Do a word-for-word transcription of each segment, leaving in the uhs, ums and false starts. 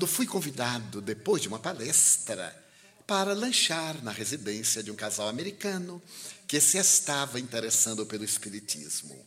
quando fui convidado, depois de uma palestra, para lanchar na residência de um casal americano que se estava interessando pelo espiritismo.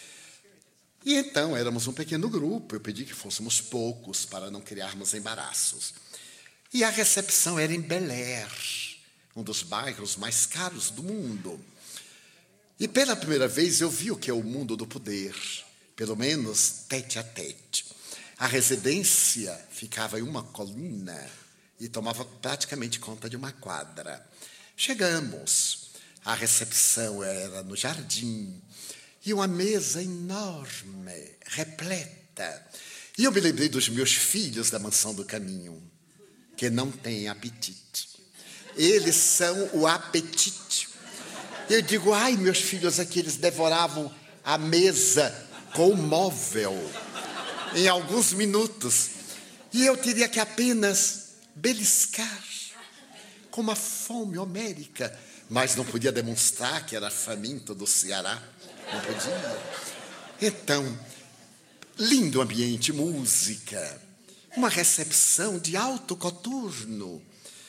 E então éramos um pequeno grupo, eu pedi que fôssemos poucos para não criarmos embaraços. E a recepção era em Bel Air, um dos bairros mais caros do mundo. E pela primeira vez eu vi o que é o mundo do poder, pelo menos tete a tete. A residência ficava em uma colina e tomava praticamente conta de uma quadra. Chegamos, a recepção era no jardim, e uma mesa enorme, repleta. E eu me lembrei dos meus filhos da Mansão do Caminho, que não têm apetite. Eles são o apetite. Eu digo, ai, meus filhos aqui, eles devoravam a mesa com o móvel em alguns minutos. E eu teria que apenas beliscar com uma fome homérica, mas não podia demonstrar que era faminto do Ceará. Não podia. Então, lindo ambiente, música, uma recepção de alto coturno.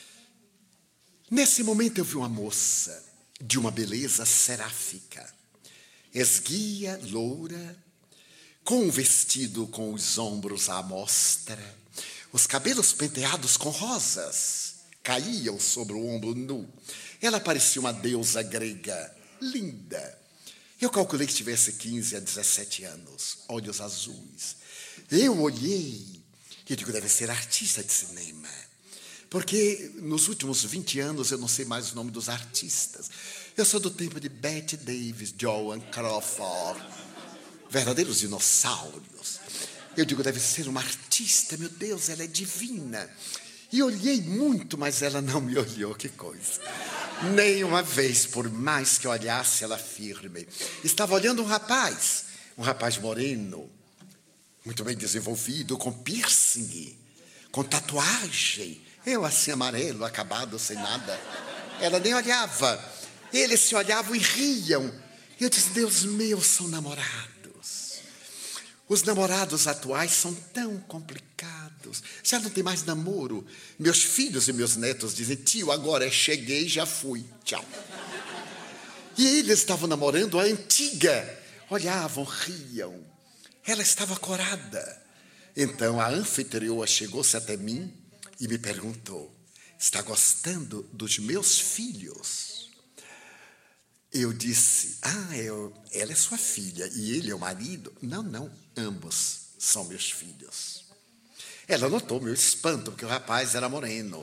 Nesse momento eu vi uma moça de uma beleza seráfica, esguia, loura, com um vestido com os ombros à mostra, os cabelos penteados com rosas caíam sobre o ombro nu. Ela parecia uma deusa grega, linda. Eu calculei que tivesse quinze a dezessete anos, olhos azuis. Eu olhei e digo, deve ser artista de cinema. Porque nos últimos vinte anos eu não sei mais o nome dos artistas. Eu sou do tempo de Bette Davis, Joan Crawford, verdadeiros dinossauros. Eu digo, deve ser uma artista, meu Deus, ela é divina. E olhei muito, mas ela não me olhou, que coisa. Nem uma vez, por mais que olhasse ela firme. Estava olhando um rapaz, um rapaz moreno, muito bem desenvolvido, com piercing, com tatuagem. Eu assim, amarelo, acabado, sem nada. Ela nem olhava. Eles se olhavam e riam. Eu disse, Deus meu, são namorados. Os namorados atuais são tão complicados. Já não tem mais namoro. Meus filhos e meus netos dizem, tio, agora é cheguei, já fui. Tchau. E eles estavam namorando a antiga. Olhavam, riam. Ela estava corada. Então a anfitrioa chegou-se até mim e me perguntou, está gostando dos meus filhos? Eu disse, ah, eu, ela é sua filha e ele é o marido? Não, não, ambos são meus filhos. Ela notou meu espanto, porque o rapaz era moreno.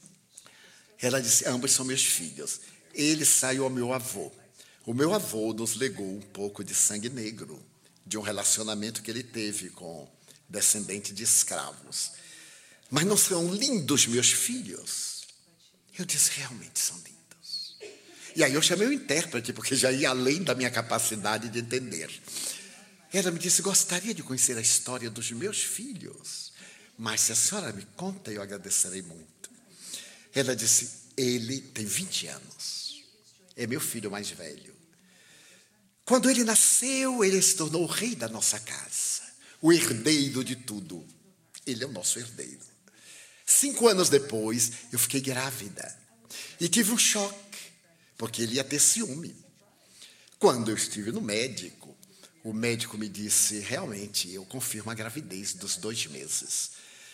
Ela disse, ambos são meus filhos. Ele saiu ao meu avô. O meu avô nos legou um pouco de sangue negro, de um relacionamento que ele teve com descendente de escravos. Mas não são lindos meus filhos? Eu disse, realmente são lindos. E aí eu chamei o intérprete, porque já ia além da minha capacidade de entender. Ela me disse, gostaria de conhecer a história dos meus filhos, mas se a senhora me conta, eu agradecerei muito. Ela disse, ele tem vinte anos, é meu filho mais velho. Quando ele nasceu, ele se tornou o rei da nossa casa, o herdeiro de tudo. Ele é o nosso herdeiro. Cinco anos depois, eu fiquei grávida e tive um choque, porque ele ia ter ciúme. Quando eu estive no médico, o médico me disse, realmente, eu confirmo a gravidez dos dois meses.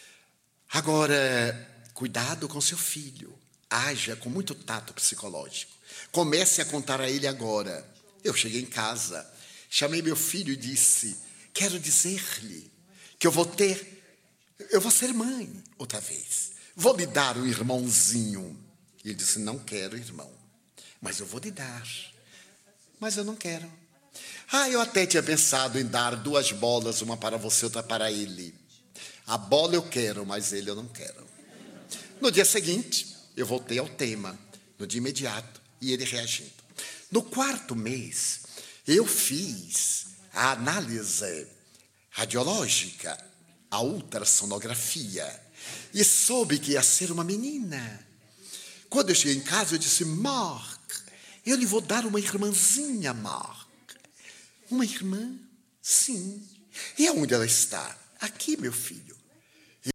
Agora, cuidado com seu filho, haja com muito tato psicológico. Comece a contar a ele agora. Eu cheguei em casa, chamei meu filho e disse, quero dizer-lhe que eu vou ter, eu vou ser mãe outra vez. Vou lhe dar um irmãozinho. Ele disse, não quero irmão. Mas eu vou lhe dar. Mas eu não quero. Ah, eu até tinha pensado em dar duas bolas, uma para você, outra para ele. A bola eu quero, mas ele eu não quero. No dia seguinte, eu voltei ao tema, no dia imediato, e ele reagindo. No quarto mês, eu fiz a análise radiológica, a ultrassonografia, e soube que ia ser uma menina. Quando eu cheguei em casa, eu disse, Mark, eu lhe vou dar uma irmãzinha, Mark. Uma irmã? Sim. E aonde ela está? Aqui, meu filho.